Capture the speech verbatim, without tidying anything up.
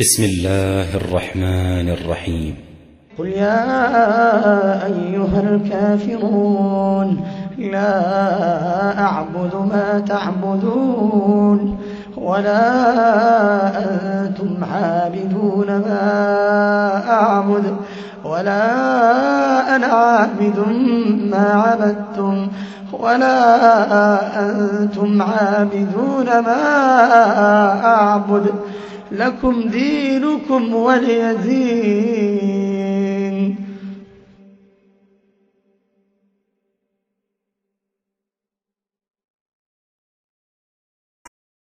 بسم الله الرحمن الرحيم. قل يا أيها الكافرون لا أعبد ما تعبدون ولا أنتم عابدون ما أعبد ولا أنا عابد ما عبدتم ولا أنتم عابدون ما أعبد لكم دينكم ولي دين.